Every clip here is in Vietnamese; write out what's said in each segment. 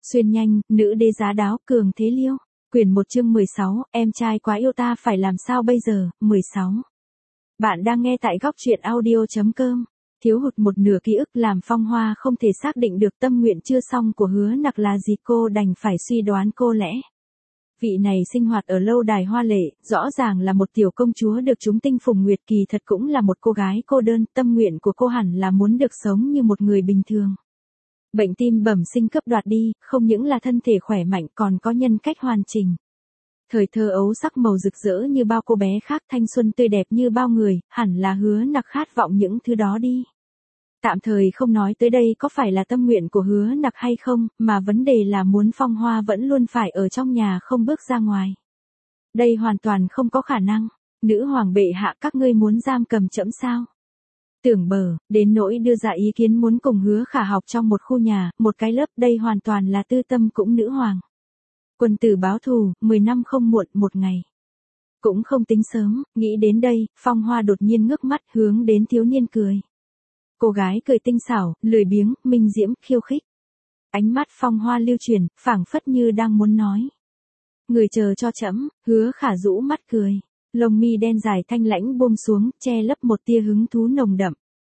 Xuyên nhanh, nữ đế giá đáo, cường thế liêu. Quyển 1 chương 16, em trai quá yêu ta phải làm sao bây giờ, 16. Bạn đang nghe tại góc truyện audio.com. Thiếu hụt một nửa ký ức làm Phong Hoa không thể xác định được tâm nguyện chưa xong của Hứa Nặc là gì, cô đành phải suy đoán cô lẽ. Vị này sinh hoạt ở lâu đài hoa lệ, rõ ràng là một tiểu công chúa được chúng tinh phùng nguyệt, kỳ thật cũng là một cô gái cô đơn, tâm nguyện của cô hẳn là muốn được sống như một người bình thường. Bệnh tim bẩm sinh cấp đoạt đi, không những là thân thể khỏe mạnh còn có nhân cách hoàn chỉnh. Thời thơ ấu sắc màu rực rỡ như bao cô bé khác, thanh xuân tươi đẹp như bao người, hẳn là Hứa Nặc khát vọng những thứ đó đi. Tạm thời không nói tới đây có phải là tâm nguyện của Hứa Nặc hay không, mà vấn đề là muốn Phong Hoa vẫn luôn phải ở trong nhà không bước ra ngoài. Đây hoàn toàn không có khả năng. Nữ hoàng bệ hạ, các ngươi muốn giam cầm trẫm sao? Tưởng Bờ, đến nỗi đưa ra ý kiến muốn cùng Hứa Khả học trong một khu nhà, một cái lớp, đây hoàn toàn là tư tâm cũng nữ hoàng. Quân tử báo thù, 10 năm không muộn, một ngày. Cũng không tính sớm, nghĩ đến đây, Phong Hoa đột nhiên ngước mắt hướng đến thiếu niên cười. Cô gái cười tinh xảo, lười biếng, minh diễm, khiêu khích. Ánh mắt Phong Hoa lưu chuyển, phảng phất như đang muốn nói. Người chờ cho trẫm. Hứa Khả rũ mắt cười. Lông mi đen dài thanh lãnh buông xuống, che lấp một tia hứng thú nồng đậm.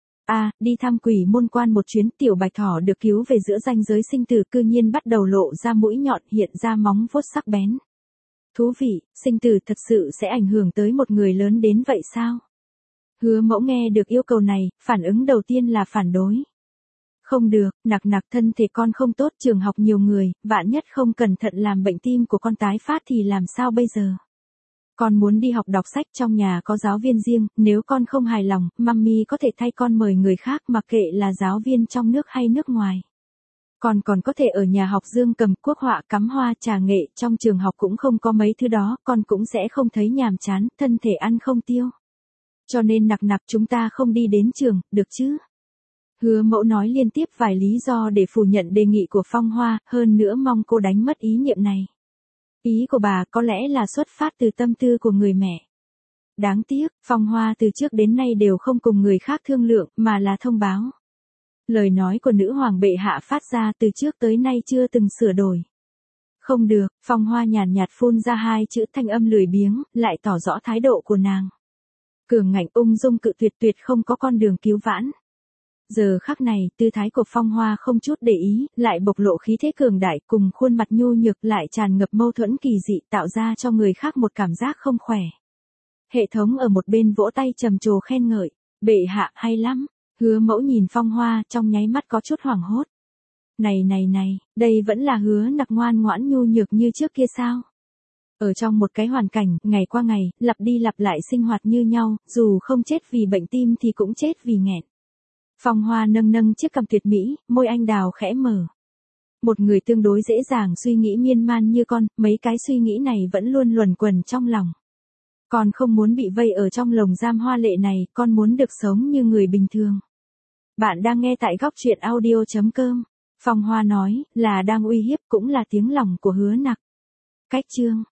Đi thăm Quỷ Môn Quan một chuyến, tiểu bạch thỏ được cứu về giữa ranh giới sinh tử, cư nhiên bắt đầu lộ ra mũi nhọn, hiện ra móng vuốt sắc bén. Thú vị, sinh tử thật sự sẽ ảnh hưởng tới một người lớn đến vậy sao? Hứa Mẫu nghe được yêu cầu này, phản ứng đầu tiên là phản đối. Không được, Nặc, thân thể con không tốt, trường học nhiều người, vạn nhất không cẩn thận làm bệnh tim của con tái phát thì làm sao bây giờ? Con muốn đi học đọc sách, trong nhà có giáo viên riêng, nếu con không hài lòng, mummy có thể thay con mời người khác, mặc kệ là giáo viên trong nước hay nước ngoài. Con còn có thể ở nhà học dương cầm, quốc họa, cắm hoa, trà nghệ, trong trường học cũng không có mấy thứ đó, con cũng sẽ không thấy nhàm chán, thân thể ăn không tiêu. Cho nên Nặc, chúng ta không đi đến trường, được chứ? Hứa Mẫu nói liên tiếp vài lý do để phủ nhận đề nghị của Phong Hoa, hơn nữa mong cô đánh mất ý niệm này. Ý của bà có lẽ là xuất phát từ tâm tư của người mẹ. Đáng tiếc, Phong Hoa từ trước đến nay đều không cùng người khác thương lượng, mà là thông báo. Lời nói của nữ hoàng bệ hạ phát ra từ trước tới nay chưa từng sửa đổi. Không được, Phong Hoa nhàn nhạt phun ra hai chữ, thanh âm lười biếng, lại tỏ rõ thái độ của nàng. Cường ngạnh ung dung cự tuyệt không có con đường cứu vãn. Giờ khắc này, tư thái của Phong Hoa không chút để ý, lại bộc lộ khí thế cường đại, cùng khuôn mặt nhu nhược lại tràn ngập mâu thuẫn kỳ dị, tạo ra cho người khác một cảm giác không khỏe. Hệ thống ở một bên vỗ tay trầm trồ khen ngợi, bệ hạ hay lắm. Hứa Mẫu nhìn Phong Hoa, trong nháy mắt có chút hoảng hốt. Này, đây vẫn là Hứa Nặc ngoan ngoãn nhu nhược như trước kia sao? Ở trong một cái hoàn cảnh, ngày qua ngày, lặp đi lặp lại sinh hoạt như nhau, dù không chết vì bệnh tim thì cũng chết vì nghẹn. Phong Hoa nâng chiếc cằm tuyệt mỹ, môi anh đào khẽ mở. Một người tương đối dễ dàng suy nghĩ miên man như con, mấy cái suy nghĩ này vẫn luôn luẩn quẩn trong lòng. Con không muốn bị vây ở trong lồng giam hoa lệ này, con muốn được sống như người bình thường. Bạn đang nghe tại góc truyện audio.com. Phong Hoa nói, là đang uy hiếp, cũng là tiếng lòng của Hứa Nặc. Cách chương.